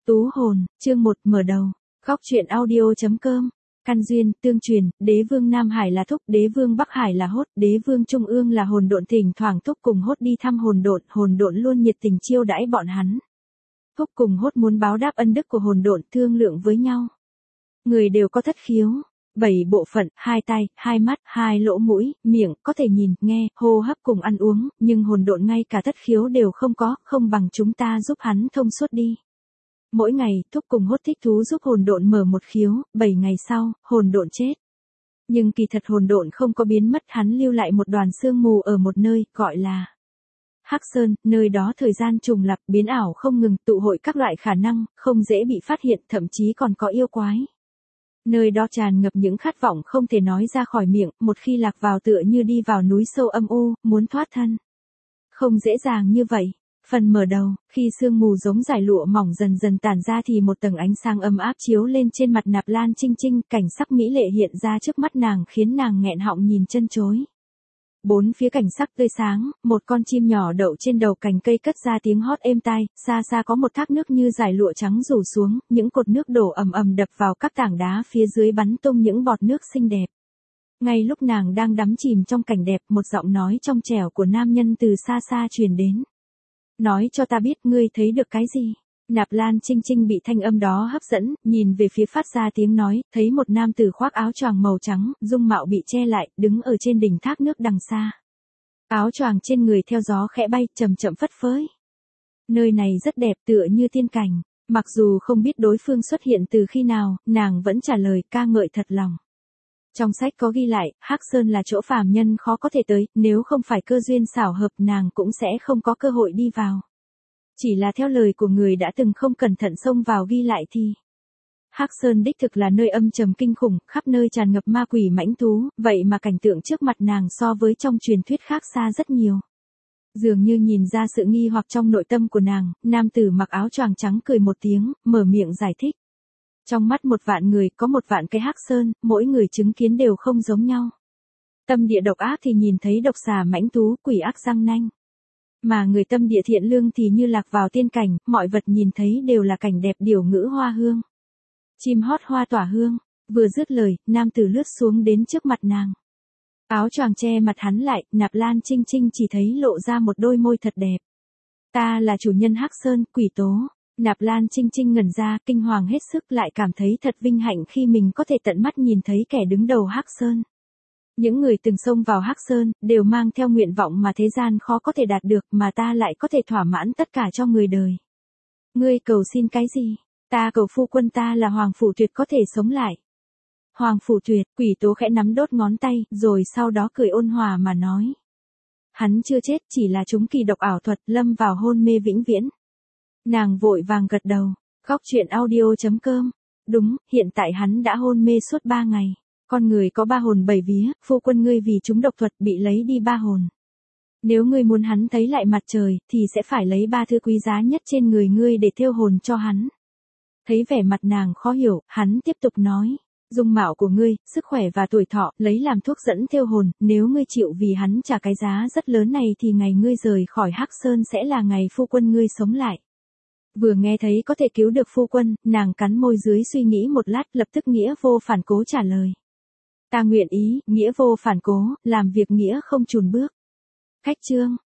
Tú hồn, chương 1 mở đầu. Góc truyện audio.com. Căn duyên, tương truyền, đế vương Nam Hải là Thúc, đế vương Bắc Hải là Hốt, đế vương Trung ương là Hồn Độn, thỉnh thoảng Thúc cùng Hốt đi thăm Hồn Độn luôn nhiệt tình chiêu đãi bọn hắn. Thúc cùng Hốt muốn báo đáp ân đức của Hồn Độn, thương lượng với nhau. Người đều có thất khiếu, 7 bộ phận, 2 tay, 2 mắt, 2 lỗ mũi, miệng, có thể nhìn, nghe, hô hấp cùng ăn uống, nhưng Hồn Độn ngay cả thất khiếu đều không có, không bằng chúng ta giúp hắn thông suốt đi. Mỗi ngày, Thúc cùng Hốt thích thú giúp Hồn Độn mở một khiếu, 7 ngày sau, Hồn Độn chết. Nhưng kỳ thật Hồn Độn không có biến mất, hắn lưu lại một đoàn sương mù ở một nơi, gọi là Hắc Sơn, nơi đó thời gian trùng lặp, biến ảo không ngừng, tụ hội các loại khả năng, không dễ bị phát hiện, thậm chí còn có yêu quái. Nơi đó tràn ngập những khát vọng không thể nói ra khỏi miệng, một khi lạc vào tựa như đi vào núi sâu âm u, muốn thoát thân. Không dễ dàng như vậy. Phần mở đầu, khi sương mù giống dải lụa mỏng dần dần tản ra thì một tầng ánh sáng ấm áp chiếu lên trên mặt Nạp Lan Trinh Trinh, cảnh sắc mỹ lệ hiện ra trước mắt nàng khiến nàng nghẹn họng nhìn chân chối. Bốn phía cảnh sắc tươi sáng, một con chim nhỏ đậu trên đầu cành cây cất ra tiếng hót êm tai, xa xa có một thác nước như dải lụa trắng rủ xuống, những cột nước đổ ầm ầm đập vào các tảng đá phía dưới bắn tung những bọt nước xinh đẹp. Ngay lúc nàng đang đắm chìm trong cảnh đẹp, một giọng nói trong trẻo của nam nhân từ xa xa truyền đến. Nói cho ta biết ngươi thấy được cái gì? Nạp Lan Trinh Trinh bị thanh âm đó hấp dẫn, nhìn về phía phát ra tiếng nói, thấy một nam tử khoác áo choàng màu trắng, dung mạo bị che lại, đứng ở trên đỉnh thác nước đằng xa. Áo choàng trên người theo gió khẽ bay, chậm chậm phất phới. Nơi này rất đẹp tựa như tiên cảnh, mặc dù không biết đối phương xuất hiện từ khi nào, nàng vẫn trả lời ca ngợi thật lòng. Trong sách có ghi lại, Hắc Sơn là chỗ phàm nhân khó có thể tới, nếu không phải cơ duyên xảo hợp nàng cũng sẽ không có cơ hội đi vào. Chỉ là theo lời của người đã từng không cẩn thận xông vào ghi lại thì Hắc Sơn đích thực là nơi âm trầm kinh khủng, khắp nơi tràn ngập ma quỷ mãnh thú, vậy mà cảnh tượng trước mặt nàng so với trong truyền thuyết khác xa rất nhiều. Dường như nhìn ra sự nghi hoặc trong nội tâm của nàng, nam tử mặc áo choàng trắng cười một tiếng, mở miệng giải thích. Trong mắt 1.000.000 người có 1.000.000 cái Hắc Sơn, mỗi người chứng kiến đều không giống nhau. Tâm địa độc ác thì nhìn thấy độc xà mãnh thú, quỷ ác răng nanh. Mà người tâm địa thiện lương thì như lạc vào tiên cảnh, mọi vật nhìn thấy đều là cảnh đẹp điểu ngữ hoa hương. Chim hót hoa tỏa hương, vừa dứt lời, nam tử lướt xuống đến trước mặt nàng. Áo choàng che mặt hắn lại, Nạp Lan Trinh Trinh chỉ thấy lộ ra một đôi môi thật đẹp. Ta là chủ nhân Hắc Sơn, Quỷ Tố. Nạp Lan Trinh Trinh ngẩn ra, kinh hoàng hết sức, lại cảm thấy thật vinh hạnh khi mình có thể tận mắt nhìn thấy kẻ đứng đầu Hắc Sơn. Những người từng xông vào Hắc Sơn, đều mang theo nguyện vọng mà thế gian khó có thể đạt được, mà ta lại có thể thỏa mãn tất cả cho người đời. Ngươi cầu xin cái gì? Ta cầu phu quân ta là Hoàng Phủ Tuyệt có thể sống lại. Hoàng Phủ Tuyệt, Quỷ Tố khẽ nắm đốt ngón tay, rồi sau đó cười ôn hòa mà nói. Hắn chưa chết, chỉ là trúng kỳ độc ảo thuật, lâm vào hôn mê vĩnh viễn. Nàng vội vàng gật đầu. Góc truyện audio.com. Đúng, hiện tại hắn đã hôn mê suốt 3 ngày. Con người có 3 hồn 7 vía, phu quân ngươi vì trúng độc thuật bị lấy đi 3 hồn. Nếu ngươi muốn hắn thấy lại mặt trời, thì sẽ phải lấy 3 thứ quý giá nhất trên người ngươi để thêu hồn cho hắn. Thấy vẻ mặt nàng khó hiểu, hắn tiếp tục nói. Dung mạo của ngươi, sức khỏe và tuổi thọ, lấy làm thuốc dẫn thêu hồn, nếu ngươi chịu vì hắn trả cái giá rất lớn này thì ngày ngươi rời khỏi Hắc Sơn sẽ là ngày phu quân ngươi sống lại. Vừa nghe thấy có thể cứu được phu quân, nàng cắn môi dưới suy nghĩ một lát, lập tức nghĩa vô phản cố trả lời. Ta nguyện ý, nghĩa vô phản cố, làm việc nghĩa không chùn bước. Khách chương.